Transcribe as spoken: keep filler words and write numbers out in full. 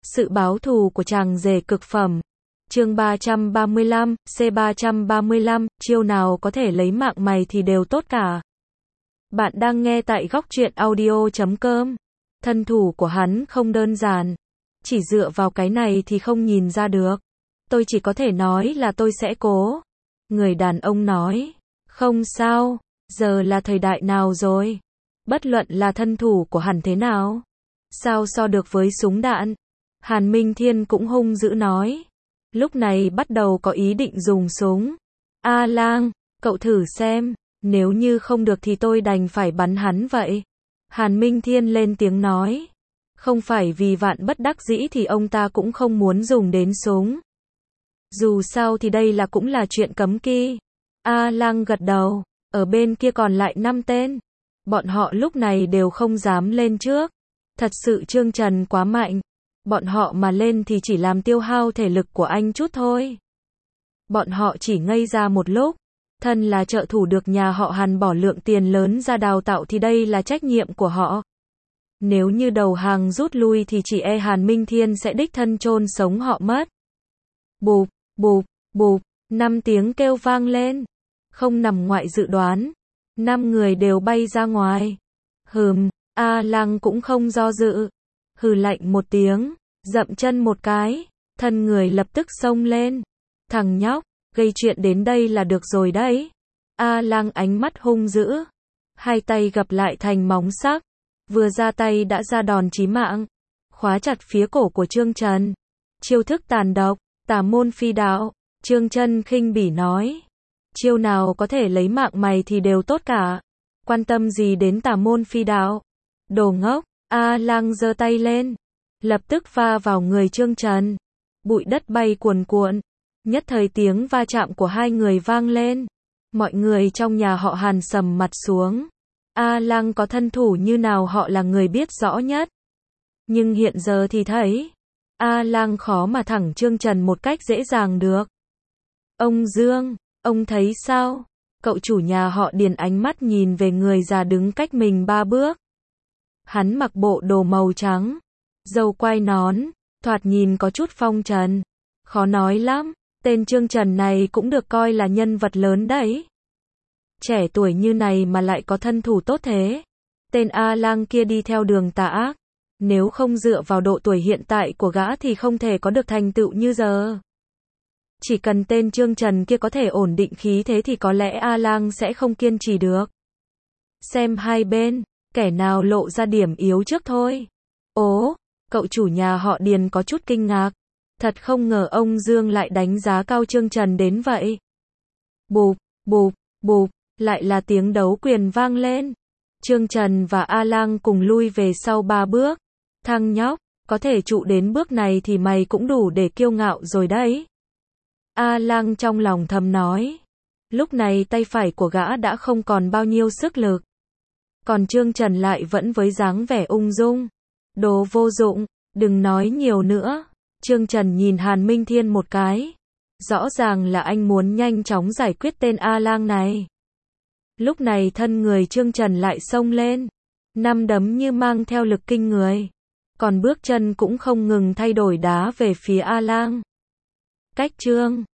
Sự báo thù của chàng rể cực phẩm. Chương ba trăm ba mươi lăm, C ba trăm ba mươi lăm, chiêu nào có thể lấy mạng mày thì đều tốt cả. Bạn đang nghe tại góc truyện audio chấm com. Thân thủ của hắn không đơn giản. Chỉ dựa vào cái này thì không nhìn ra được. Tôi chỉ có thể nói là tôi sẽ cố. Người đàn ông nói. Không sao, giờ là thời đại nào rồi? Bất luận là thân thủ của hắn thế nào. Sao so được với súng đạn? Hàn Minh Thiên cũng hung dữ nói. Lúc này bắt đầu có ý định dùng súng. A Lang, cậu thử xem, nếu như không được thì tôi đành phải bắn hắn vậy. Hàn Minh Thiên lên tiếng nói. Không phải vì vạn bất đắc dĩ thì ông ta cũng không muốn dùng đến súng. Dù sao thì đây là cũng là chuyện cấm kỵ. A Lang gật đầu, ở bên kia còn lại năm tên. Bọn họ lúc này đều không dám lên trước. Thật sự Trương Trần quá mạnh. Bọn họ mà lên thì chỉ làm tiêu hao thể lực của anh chút thôi. Bọn họ chỉ ngây ra một lúc. Thân là trợ thủ được nhà họ Hàn bỏ lượng tiền lớn ra đào tạo thì đây là trách nhiệm của họ. Nếu như đầu hàng rút lui thì chỉ e Hàn Minh Thiên sẽ đích thân chôn sống họ mất. Bụp, bụp, bụp, năm tiếng kêu vang lên. Không nằm ngoại dự đoán. Năm người đều bay ra ngoài. Hừm, A Lang cũng không do dự. Hừ lạnh một tiếng, dậm chân một cái, thân người lập tức xông lên. Thằng nhóc, gây chuyện đến đây là được rồi đấy. A Lang ánh mắt hung dữ, hai tay gập lại thành móng sắc, vừa ra tay đã ra đòn chí mạng, khóa chặt phía cổ của Trương Trần. Chiêu thức tàn độc, tà môn phi đạo. Trương Trần khinh bỉ nói, chiêu nào có thể lấy mạng mày thì đều tốt cả, quan tâm gì đến tà môn phi đạo. Đồ ngốc. A Lang giơ tay lên, lập tức va vào người Trương Trần. Bụi đất bay cuồn cuộn, nhất thời tiếng va chạm của hai người vang lên. Mọi người trong nhà họ Hàn sầm mặt xuống. A Lang có thân thủ như nào họ là người biết rõ nhất. Nhưng hiện giờ thì thấy, A Lang khó mà thẳng Trương Trần một cách dễ dàng được. Ông Dương, ông thấy sao? Cậu chủ nhà họ Điền ánh mắt nhìn về người già đứng cách mình ba bước. Hắn mặc bộ đồ màu trắng, râu quai nón, thoạt nhìn có chút phong trần. Khó nói lắm, tên Trương Trần này cũng được coi là nhân vật lớn đấy. Trẻ tuổi như này mà lại có thân thủ tốt thế. Tên A Lang kia đi theo đường tà ác. Nếu không dựa vào độ tuổi hiện tại của gã thì không thể có được thành tựu như giờ. Chỉ cần tên Trương Trần kia có thể ổn định khí thế thì có lẽ A Lang sẽ không kiên trì được. Xem hai bên. Kẻ nào lộ ra điểm yếu trước thôi. Ố, cậu chủ nhà họ Điền có chút kinh ngạc. Thật không ngờ ông Dương lại đánh giá cao Trương Trần đến vậy. Bụp, bụp, bụp, lại là tiếng đấu quyền vang lên. Trương Trần và A Lang cùng lui về sau ba bước. Thằng nhóc, có thể trụ đến bước này thì mày cũng đủ để kiêu ngạo rồi đấy. A Lang trong lòng thầm nói. Lúc này tay phải của gã đã không còn bao nhiêu sức lực. Còn Trương Trần lại vẫn với dáng vẻ ung dung. Đồ vô dụng, đừng nói nhiều nữa. Trương Trần nhìn Hàn Minh Thiên một cái. Rõ ràng là anh muốn nhanh chóng giải quyết tên A Lang này. Lúc này thân người Trương Trần lại xông lên. Năm đấm như mang theo lực kinh người. Còn bước chân cũng không ngừng thay đổi đá về phía A Lang. Cách Trương